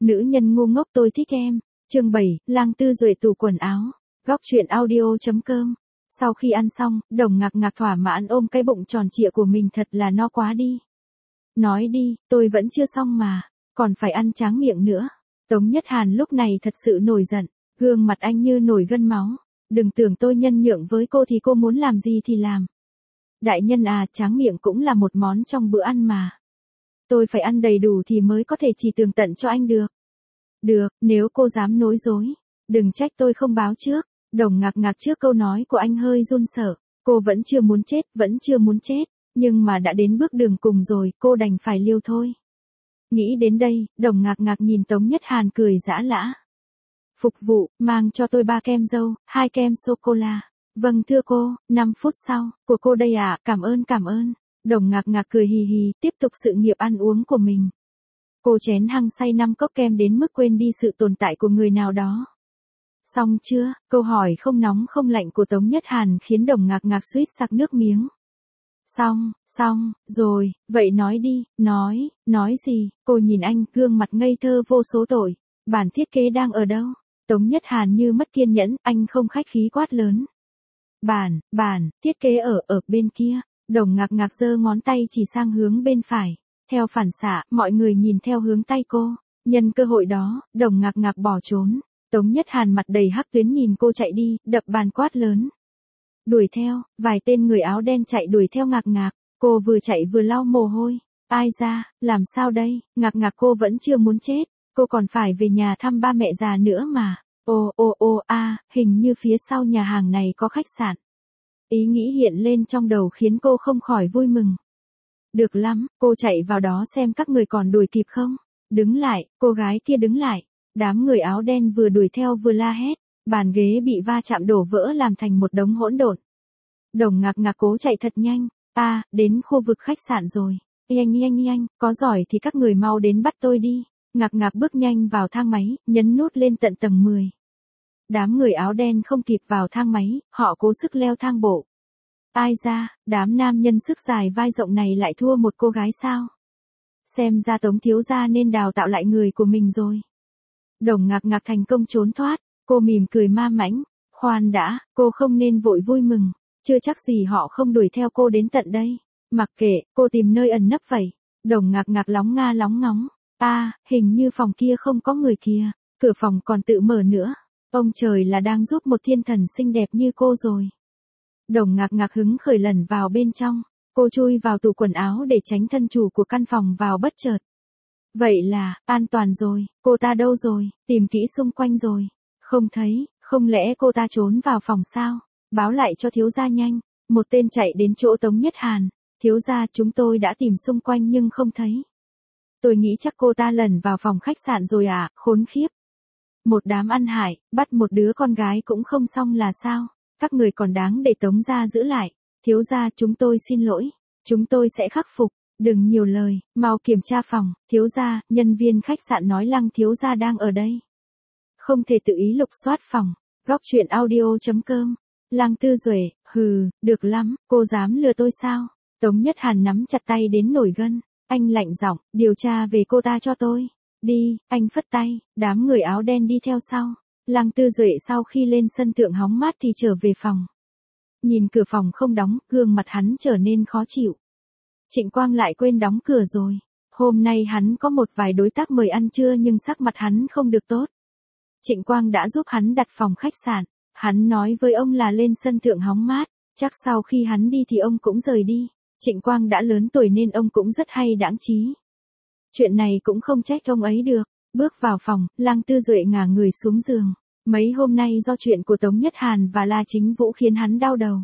Nữ nhân ngu ngốc tôi thích em. Chương 7, Lang Tư Duệ tủ quần áo. Góc truyện audio.com. Sau khi ăn xong, Đồng Ngạc Ngạc thỏa mãn ôm cái bụng tròn trịa của mình, thật là no quá đi. Nói đi, tôi vẫn chưa xong mà, còn phải ăn tráng miệng nữa. Tống Nhất Hàn lúc này thật sự nổi giận, gương mặt anh như nổi gân máu. Đừng tưởng tôi nhân nhượng với cô thì cô muốn làm gì thì làm. Đại nhân à, tráng miệng cũng là một món trong bữa ăn mà. Tôi phải ăn đầy đủ thì mới có thể chỉ tường tận cho anh được. Được, nếu cô dám nói dối, đừng trách tôi không báo trước. Đồng Ngạc Ngạc trước câu nói của anh hơi run sợ, cô vẫn chưa muốn chết, nhưng mà đã đến bước đường cùng rồi, cô đành phải liều thôi. Nghĩ đến đây, Đồng Ngạc Ngạc nhìn Tống Nhất Hàn cười giã lã. Phục vụ, mang cho tôi 3 kem dâu, 2 kem sô-cô-la. Vâng thưa cô, 5 phút sau, của cô đây ạ, cảm ơn. Đồng Ngạc Ngạc cười hì hì, tiếp tục sự nghiệp ăn uống của mình. Cô chén hăng say 5 cốc kem đến mức quên đi sự tồn tại của người nào đó. Xong chưa? Câu hỏi không nóng không lạnh của Tống Nhất Hàn khiến Đồng Ngạc Ngạc suýt sặc nước miếng. Xong, rồi, vậy nói đi, nói gì? Cô nhìn anh, gương mặt ngây thơ vô số tội. Bản thiết kế đang ở đâu? Tống Nhất Hàn như mất kiên nhẫn, anh không khách khí quát lớn. Bản, thiết kế ở bên kia. Đồng Ngạc Ngạc giơ ngón tay chỉ sang hướng bên phải. Theo phản xạ, mọi người nhìn theo hướng tay cô. Nhân cơ hội đó, Đồng Ngạc Ngạc bỏ trốn. Tống Nhất Hàn mặt đầy hắc tuyến nhìn cô chạy đi, đập bàn quát lớn. Đuổi theo, vài tên người áo đen chạy đuổi theo Ngạc Ngạc. Cô vừa chạy vừa lau mồ hôi. Ai ra, làm sao đây? Ngạc Ngạc cô vẫn chưa muốn chết. Cô còn phải về nhà thăm ba mẹ già nữa mà. Hình như phía sau nhà hàng này có khách sạn. Ý nghĩ hiện lên trong đầu khiến cô không khỏi vui mừng. Được lắm, cô chạy vào đó xem các người còn đuổi kịp không. Đứng lại, cô gái kia đứng lại. Đám người áo đen vừa đuổi theo vừa la hét. Bàn ghế bị va chạm đổ vỡ làm thành một đống hỗn độn. Đồng Ngạc Ngạc cố chạy thật nhanh. Đến khu vực khách sạn rồi. Nhanh, có giỏi thì các người mau đến bắt tôi đi. Ngạc Ngạc bước nhanh vào thang máy, nhấn nút lên tận tầng 10. Đám người áo đen không kịp vào thang máy, họ cố sức leo thang bộ. Ai ra, đám nam nhân sức dài vai rộng này lại thua một cô gái sao? Xem ra Tống thiếu gia nên đào tạo lại người của mình rồi. Đồng Ngạc Ngạc thành công trốn thoát, cô mỉm cười ma mãnh. Khoan đã, cô không nên vội vui mừng, chưa chắc gì họ không đuổi theo cô đến tận đây. Mặc kệ, cô tìm nơi ẩn nấp vậy. Đồng Ngạc Ngạc lóng nga lóng ngóng. Hình như phòng kia không có người kia, cửa phòng còn tự mở nữa. Ông trời là đang giúp một thiên thần xinh đẹp như cô rồi. Đồng Ngạc Ngạc hứng khởi lẩn vào bên trong, cô chui vào tủ quần áo để tránh thân chủ của căn phòng vào bất chợt. Vậy là, an toàn rồi, cô ta đâu rồi, tìm kỹ xung quanh rồi. Không thấy, không lẽ cô ta trốn vào phòng sao? Báo lại cho thiếu gia nhanh. Một tên chạy đến chỗ Tống Nhất Hàn. Thiếu gia, chúng tôi đã tìm xung quanh nhưng không thấy. Tôi nghĩ chắc cô ta lẩn vào phòng khách sạn rồi à, khốn khiếp. Một đám ăn hại, bắt một đứa con gái cũng không xong là sao? Các người còn đáng để Tống gia giữ lại. Thiếu gia, chúng tôi xin lỗi. Chúng tôi sẽ khắc phục. Đừng nhiều lời, mau kiểm tra phòng. Thiếu gia, nhân viên khách sạn nói Lăng thiếu gia đang ở đây. Không thể tự ý lục soát phòng. Góc truyện audio.com. Lăng Tư Duệ, được lắm, cô dám lừa tôi sao? Tống Nhất Hàn nắm chặt tay đến nổi gân. Anh lạnh giọng, điều tra về cô ta cho tôi. Đi, anh phất tay, đám người áo đen đi theo sau. Lăng Tư Duệ sau khi lên sân thượng hóng mát thì trở về phòng. Nhìn cửa phòng không đóng, gương mặt hắn trở nên khó chịu. Trịnh Quang lại quên đóng cửa rồi. Hôm nay hắn có một vài đối tác mời ăn trưa nhưng sắc mặt hắn không được tốt. Trịnh Quang đã giúp hắn đặt phòng khách sạn. Hắn nói với ông là lên sân thượng hóng mát, chắc sau khi hắn đi thì ông cũng rời đi. Trịnh Quang đã lớn tuổi nên ông cũng rất hay đãng trí. Chuyện này cũng không trách ông ấy được. Bước vào phòng, Lăng Tư Duệ ngả người xuống giường. Mấy hôm nay do chuyện của Tống Nhất Hàn và La Chính Vũ khiến hắn đau đầu.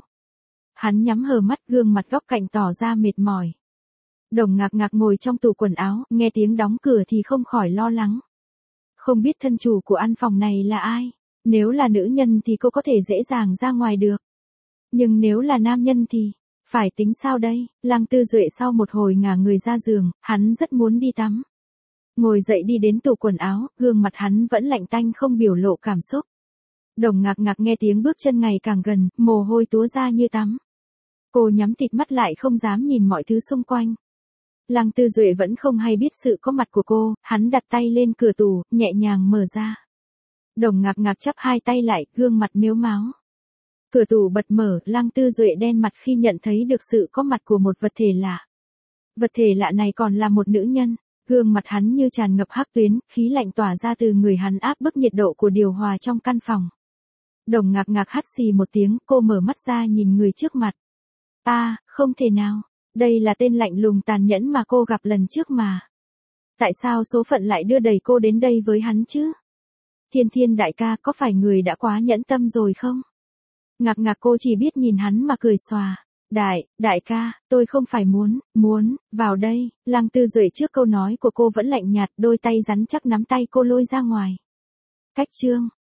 Hắn nhắm hờ mắt, gương mặt góc cạnh tỏ ra mệt mỏi. Đồng Ngạc Ngạc ngồi trong tủ quần áo, nghe tiếng đóng cửa thì không khỏi lo lắng. Không biết thân chủ của căn phòng này là ai. Nếu là nữ nhân thì cô có thể dễ dàng ra ngoài được. Nhưng nếu là nam nhân thì, phải tính sao đây? Lăng Tư Duệ sau một hồi ngả người ra giường, hắn rất muốn đi tắm. Ngồi dậy đi đến tủ quần áo, gương mặt hắn vẫn lạnh tanh không biểu lộ cảm xúc. Đồng Ngạc Ngạc nghe tiếng bước chân ngày càng gần, mồ hôi túa ra như tắm. Cô nhắm tịt mắt lại không dám nhìn mọi thứ xung quanh. Lăng Tư Duệ vẫn không hay biết sự có mặt của cô, hắn đặt tay lên cửa tủ, nhẹ nhàng mở ra. Đồng Ngạc Ngạc chắp hai tay lại, gương mặt mếu máo. Cửa tủ bật mở, Lăng Tư Duệ đen mặt khi nhận thấy được sự có mặt của một vật thể lạ. Vật thể lạ này còn là một nữ nhân, gương mặt hắn như tràn ngập hắc tuyến, khí lạnh tỏa ra từ người hắn áp bức nhiệt độ của điều hòa trong căn phòng. Đồng Ngạc Ngạc hắt xì một tiếng, cô mở mắt ra nhìn người trước mặt. Không thể nào, đây là tên lạnh lùng tàn nhẫn mà cô gặp lần trước mà. Tại sao số phận lại đưa đẩy cô đến đây với hắn chứ? Thiên Thiên đại ca, có phải người đã quá nhẫn tâm rồi không? Ngạc Ngạc cô chỉ biết nhìn hắn mà cười xòa. Đại ca, tôi không phải muốn, vào đây. Lăng Tư Duệ trước câu nói của cô vẫn lạnh nhạt, đôi tay rắn chắc nắm tay cô lôi ra ngoài. Cách chương